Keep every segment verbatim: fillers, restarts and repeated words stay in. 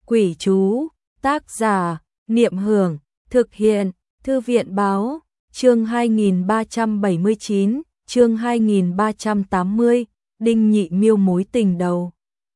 Quỷ chú, tác giả, Niệm Hưởng, thực hiện, Thư viện báo, chương hai nghìn ba trăm bảy mươi chín, chương hai nghìn ba trăm tám mươi, Đinh Nhị Miêu mối tình đầu.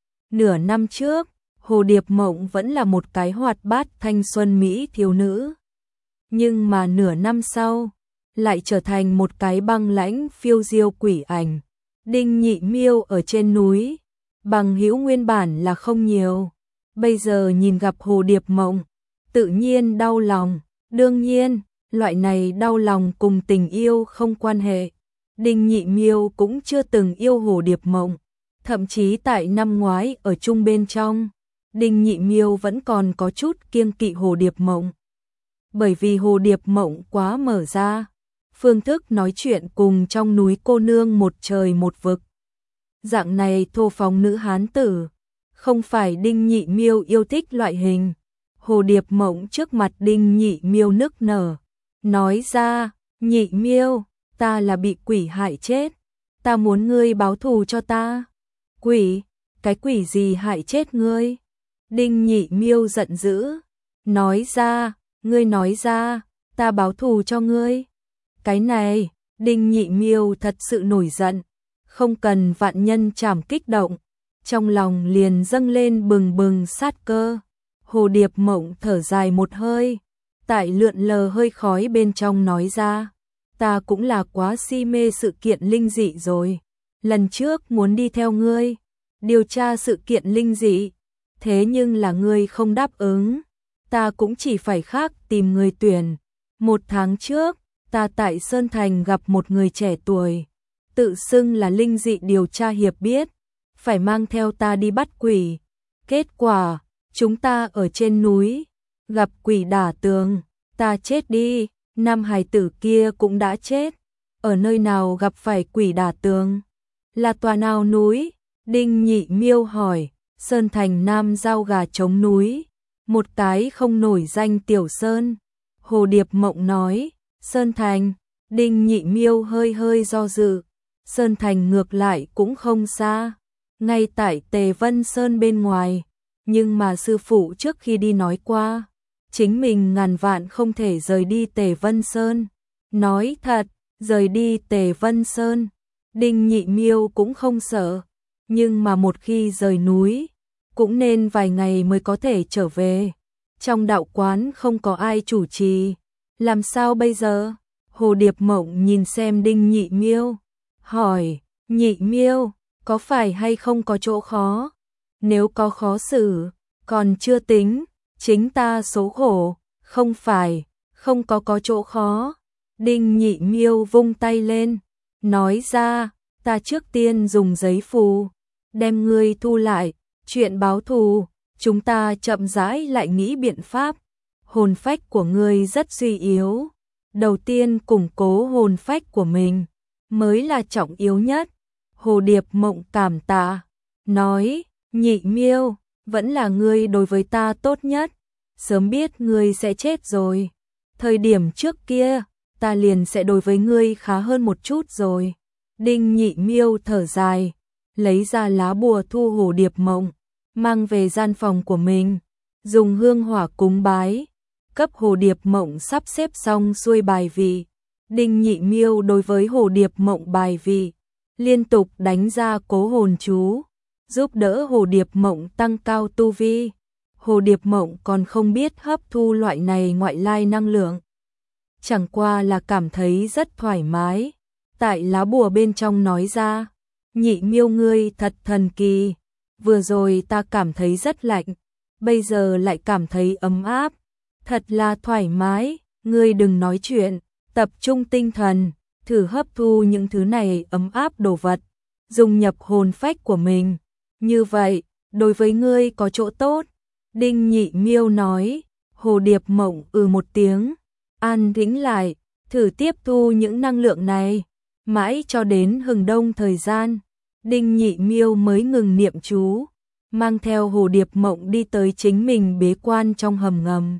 Nửa năm trước, Hồ Điệp Mộng vẫn là một cái hoạt bát thanh xuân mỹ thiếu nữ. Nhưng mà nửa năm sau, lại trở thành một cái băng lãnh phiêu diêu quỷ ảnh. Đinh Nhị Miêu ở trên núi, bằng hữu nguyên bản là không nhiều. Bây giờ nhìn gặp Hồ Điệp Mộng, tự nhiên đau lòng. Đương nhiên, loại này đau lòng cùng tình yêu không quan hệ. Đinh Nhị Miêu cũng chưa từng yêu Hồ Điệp Mộng. Thậm chí tại năm ngoái ở chung bên trong, Đinh Nhị Miêu vẫn còn có chút kiêng kỵ Hồ Điệp Mộng. Bởi vì Hồ Điệp Mộng quá mở ra, phương thức nói chuyện cùng trong núi cô nương một trời một vực. Dạng này thô phóng nữ hán tử, không phải Đinh Nhị Miêu yêu thích loại hình. Hồ Điệp Mộng trước mặt Đinh Nhị Miêu nức nở, nói ra, Nhị Miêu, ta là bị quỷ hại chết, ta muốn ngươi báo thù cho ta. Quỷ? Cái quỷ gì hại chết ngươi? Đinh Nhị Miêu giận dữ, nói ra, ngươi nói ra, ta báo thù cho ngươi. Cái này, Đinh Nhị Miêu thật sự nổi giận, không cần vạn nhân chảm kích động, trong lòng liền dâng lên bừng bừng sát cơ. Hồ Điệp Mộng thở dài một hơi, tại lượn lờ hơi khói bên trong nói ra, ta cũng là quá si mê sự kiện linh dị rồi. Lần trước muốn đi theo ngươi, điều tra sự kiện linh dị, thế nhưng là ngươi không đáp ứng, ta cũng chỉ phải khác tìm người tuyển. Một tháng trước, ta tại Sơn Thành gặp một người trẻ tuổi, tự xưng là linh dị điều tra hiệp biết, phải mang theo ta đi bắt quỷ. Kết quả, chúng ta ở trên núi, gặp quỷ đả tường, ta chết đi, nam hài tử kia cũng đã chết. Ở nơi nào gặp phải quỷ đả tường? Là tòa nào núi? Đinh Nhị Miêu hỏi. Sơn Thành Nam giao gà trống núi, một cái không nổi danh tiểu sơn. Hồ Điệp Mộng nói, Sơn Thành. Đinh Nhị Miêu hơi hơi do dự, Sơn Thành ngược lại cũng không xa, ngay tại Tề Vân Sơn bên ngoài. Nhưng mà sư phụ trước khi đi nói qua, chính mình ngàn vạn không thể rời đi Tề Vân Sơn. Nói thật, rời đi Tề Vân Sơn, Đinh Nhị Miêu cũng không sợ, nhưng mà một khi rời núi, cũng nên vài ngày mới có thể trở về. Trong đạo quán không có ai chủ trì, làm sao bây giờ? Hồ Điệp Mộng nhìn xem Đinh Nhị Miêu, hỏi, Nhị Miêu, có phải hay không có chỗ khó? Nếu có khó xử, còn chưa tính, chính ta số khổ, không phải, không có có chỗ khó. Đinh Nhị Miêu vung tay lên, nói ra, ta trước tiên dùng giấy phù, đem ngươi thu lại, chuyện báo thù, chúng ta chậm rãi lại nghĩ biện pháp. Hồn phách của ngươi rất suy yếu, đầu tiên củng cố hồn phách của mình, mới là trọng yếu nhất. Hồ Điệp Mộng cảm tạ, nói, Nhị Miêu, vẫn là ngươi đối với ta tốt nhất, sớm biết ngươi sẽ chết rồi, thời điểm trước kia, ta liền sẽ đối với ngươi khá hơn một chút rồi. Đinh Nhị Miêu thở dài, lấy ra lá bùa thu Hồ Điệp Mộng, mang về gian phòng của mình, dùng hương hỏa cúng bái, cấp Hồ Điệp Mộng sắp xếp xong xuôi bài vị. Đinh Nhị Miêu đối với Hồ Điệp Mộng bài vị, liên tục đánh ra cố hồn chú, giúp đỡ Hồ Điệp Mộng tăng cao tu vi. Hồ Điệp Mộng còn không biết hấp thu loại này ngoại lai năng lượng, chẳng qua là cảm thấy rất thoải mái. Tại lá bùa bên trong nói ra, Nhị Miêu ngươi thật thần kỳ, vừa rồi ta cảm thấy rất lạnh, bây giờ lại cảm thấy ấm áp, thật là thoải mái. Ngươi đừng nói chuyện, tập trung tinh thần, thử hấp thu những thứ này ấm áp đồ vật, dùng nhập hồn phách của mình, như vậy, đối với ngươi có chỗ tốt. Đinh Nhị Miêu nói. Hồ Điệp Mộng ừ một tiếng, an tĩnh lại, thử tiếp thu những năng lượng này, mãi cho đến hừng đông thời gian, Đinh Nhị Miêu mới ngừng niệm chú, mang theo Hồ Điệp Mộng đi tới chính mình bế quan trong hầm ngầm,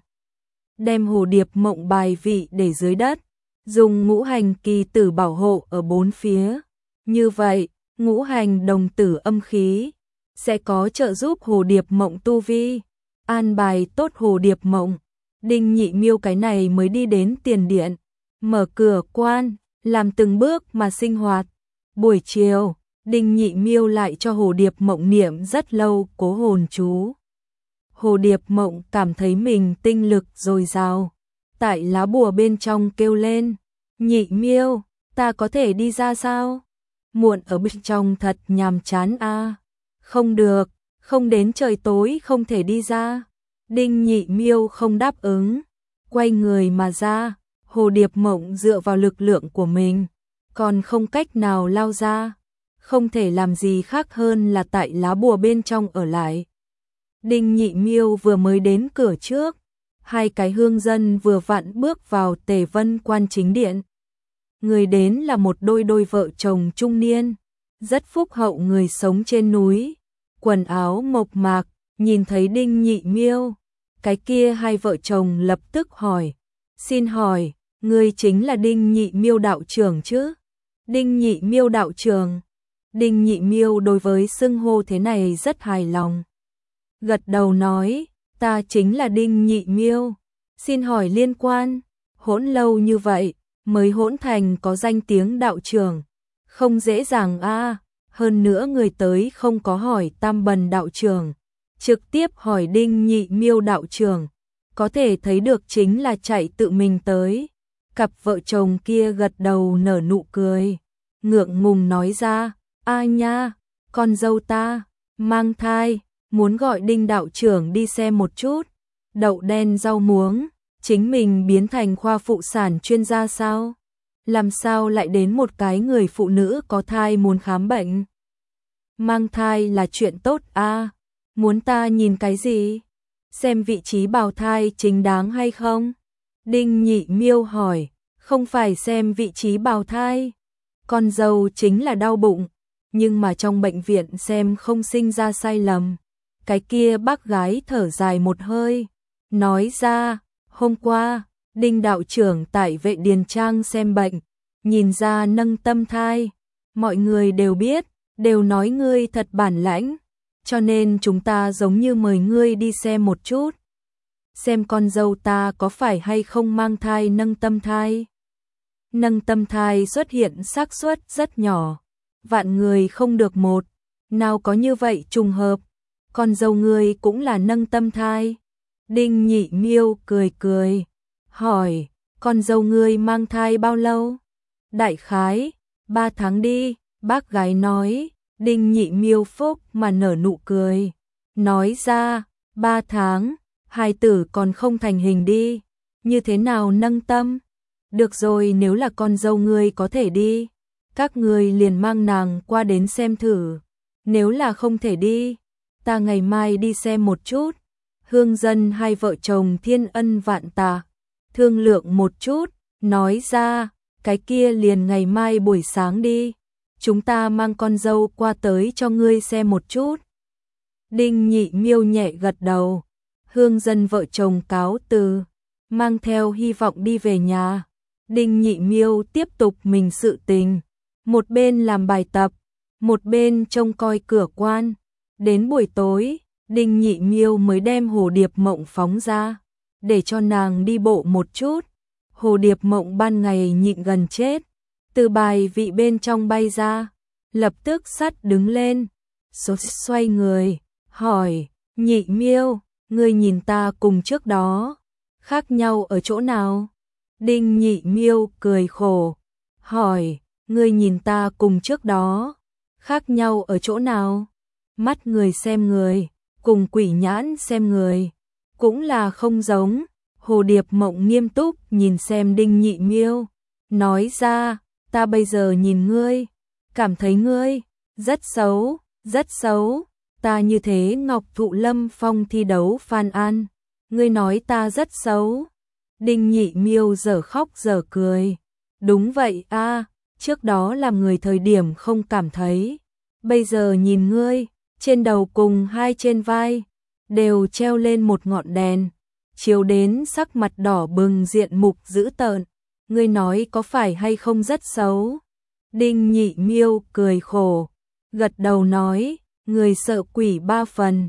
đem Hồ Điệp Mộng bài vị để dưới đất, dùng ngũ hành kỳ tử bảo hộ ở bốn phía. Như vậy, ngũ hành đồng tử âm khí sẽ có trợ giúp Hồ Điệp Mộng tu vi. an bài tốt Hồ Điệp Mộng, Đinh Nhị Miêu cái này mới đi đến tiền điện, mở cửa quan, làm từng bước mà sinh hoạt. Buổi chiều, Đinh Nhị Miêu lại cho Hồ Điệp Mộng niệm rất lâu cố hồn chú. Hồ Điệp Mộng cảm thấy mình tinh lực dồi dào, tại lá bùa bên trong kêu lên, Nhị Miêu, ta có thể đi ra sao? Muộn ở bên trong thật nhàm chán a. À. Không được, không đến trời tối không thể đi ra. Đinh Nhị Miêu không đáp ứng, quay người mà ra. Hồ Điệp Mộng dựa vào lực lượng của mình, còn không cách nào lao ra, không thể làm gì khác hơn là tại lá bùa bên trong ở lại. Đinh Nhị Miêu vừa mới đến cửa trước, hai cái hương dân vừa vặn bước vào Tề Vân Quan chính điện. Người đến là một đôi đôi vợ chồng trung niên, rất phúc hậu người sống trên núi, quần áo mộc mạc, nhìn thấy Đinh Nhị Miêu, cái kia hai vợ chồng lập tức hỏi, xin hỏi, ngươi chính là Đinh Nhị Miêu đạo trưởng chứ? Đinh Nhị Miêu đạo trưởng. Đinh Nhị Miêu đối với xưng hô thế này rất hài lòng. Gật đầu nói, ta chính là Đinh Nhị Miêu, xin hỏi liên quan, hỗn lâu như vậy, mới hỗn thành có danh tiếng đạo trưởng, không dễ dàng a. À. Hơn nữa người tới không có hỏi Tam Bần đạo trưởng, trực tiếp hỏi Đinh Nhị Miêu đạo trưởng, có thể thấy được chính là chạy tự mình tới. Cặp vợ chồng kia gật đầu nở nụ cười, ngượng ngùng nói ra, a nha, con dâu ta mang thai, muốn gọi Đinh đạo trưởng đi xem một chút. Đậu đen rau muống, chính mình biến thành khoa phụ sản chuyên gia sao? Làm sao lại đến một cái người phụ nữ có thai muốn khám bệnh? Mang thai là chuyện tốt a, à? Muốn ta nhìn cái gì? Xem vị trí bào thai chính đáng hay không? Đinh Nhị Miêu hỏi, không phải xem vị trí bào thai. Con dâu chính là đau bụng, nhưng mà trong bệnh viện xem không sinh ra sai lầm. Cái kia bác gái thở dài một hơi, nói ra, hôm qua, Đinh đạo trưởng tại Vệ Điền Trang xem bệnh, nhìn ra nâng tâm thai. Mọi người đều biết, đều nói ngươi thật bản lãnh, cho nên chúng ta giống như mời ngươi đi xem một chút. Xem con dâu ta có phải hay không mang thai nâng tâm thai. Nâng tâm thai xuất hiện xác suất rất nhỏ, vạn người không được một, nào có như vậy trùng hợp. Con dâu ngươi cũng là nâng tâm thai. Đinh Nhị Miêu cười cười, hỏi, con dâu ngươi mang thai bao lâu? Đại khái, ba tháng đi, bác gái nói. Đinh Nhị Miêu phúc mà nở nụ cười, nói ra, ba tháng, hài tử còn không thành hình đi, như thế nào nâng tâm? Được rồi, nếu là con dâu ngươi có thể đi, các ngươi liền mang nàng qua đến xem thử, nếu là không thể đi, ta ngày mai đi xem một chút. Hương dân hai vợ chồng thiên ân vạn tạ, thương lượng một chút, nói ra, cái kia liền ngày mai buổi sáng đi, chúng ta mang con dâu qua tới cho ngươi xem một chút. Đinh Nhị Miêu nhẹ gật đầu, hương dân vợ chồng cáo từ, mang theo hy vọng đi về nhà. Đinh Nhị Miêu tiếp tục mình sự tình, một bên làm bài tập, một bên trông coi cửa quan. Đến buổi tối, Đinh Nhị Miêu mới đem Hồ Điệp Mộng phóng ra, để cho nàng đi bộ một chút. Hồ Điệp Mộng ban ngày nhịn gần chết, từ bài vị bên trong bay ra, lập tức sắt đứng lên, xoay người, hỏi, Nhị Miêu, ngươi nhìn ta cùng trước đó, khác nhau ở chỗ nào? Đinh Nhị Miêu cười khổ, hỏi, ngươi nhìn ta cùng trước đó, khác nhau ở chỗ nào? Mắt người xem người, cùng quỷ nhãn xem người, cũng là không giống. Hồ Điệp Mộng nghiêm túc nhìn xem Đinh Nhị Miêu, nói ra, ta bây giờ nhìn ngươi, cảm thấy ngươi rất xấu, rất xấu. Ta như thế Ngọc Thụ Lâm Phong thi đấu Phan An, ngươi nói ta rất xấu. Đinh Nhị Miêu dở khóc dở cười, đúng vậy a, à, trước đó làm người thời điểm không cảm thấy, bây giờ nhìn ngươi, trên đầu cùng hai trên vai đều treo lên một ngọn đèn, chiếu đến sắc mặt đỏ bừng diện mục dữ tợn, ngươi nói có phải hay không rất xấu? Đinh Nhị Miêu cười khổ, gật đầu nói, người sợ quỷ ba phần,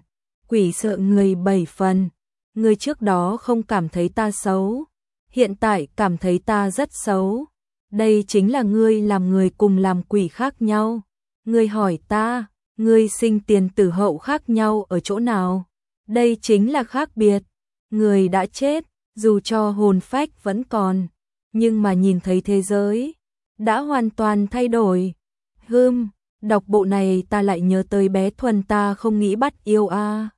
quỷ sợ người bảy phần. Ngươi trước đó không cảm thấy ta xấu, hiện tại cảm thấy ta rất xấu. Đây chính là ngươi làm người cùng làm quỷ khác nhau. Ngươi hỏi ta, ngươi sinh tiền tử hậu khác nhau ở chỗ nào? Đây chính là khác biệt. Người đã chết, dù cho hồn phách vẫn còn, nhưng mà nhìn thấy thế giới đã hoàn toàn thay đổi. Hừm, đọc bộ này ta lại nhớ tới bé Thuần ta không nghĩ bắt yêu a. À.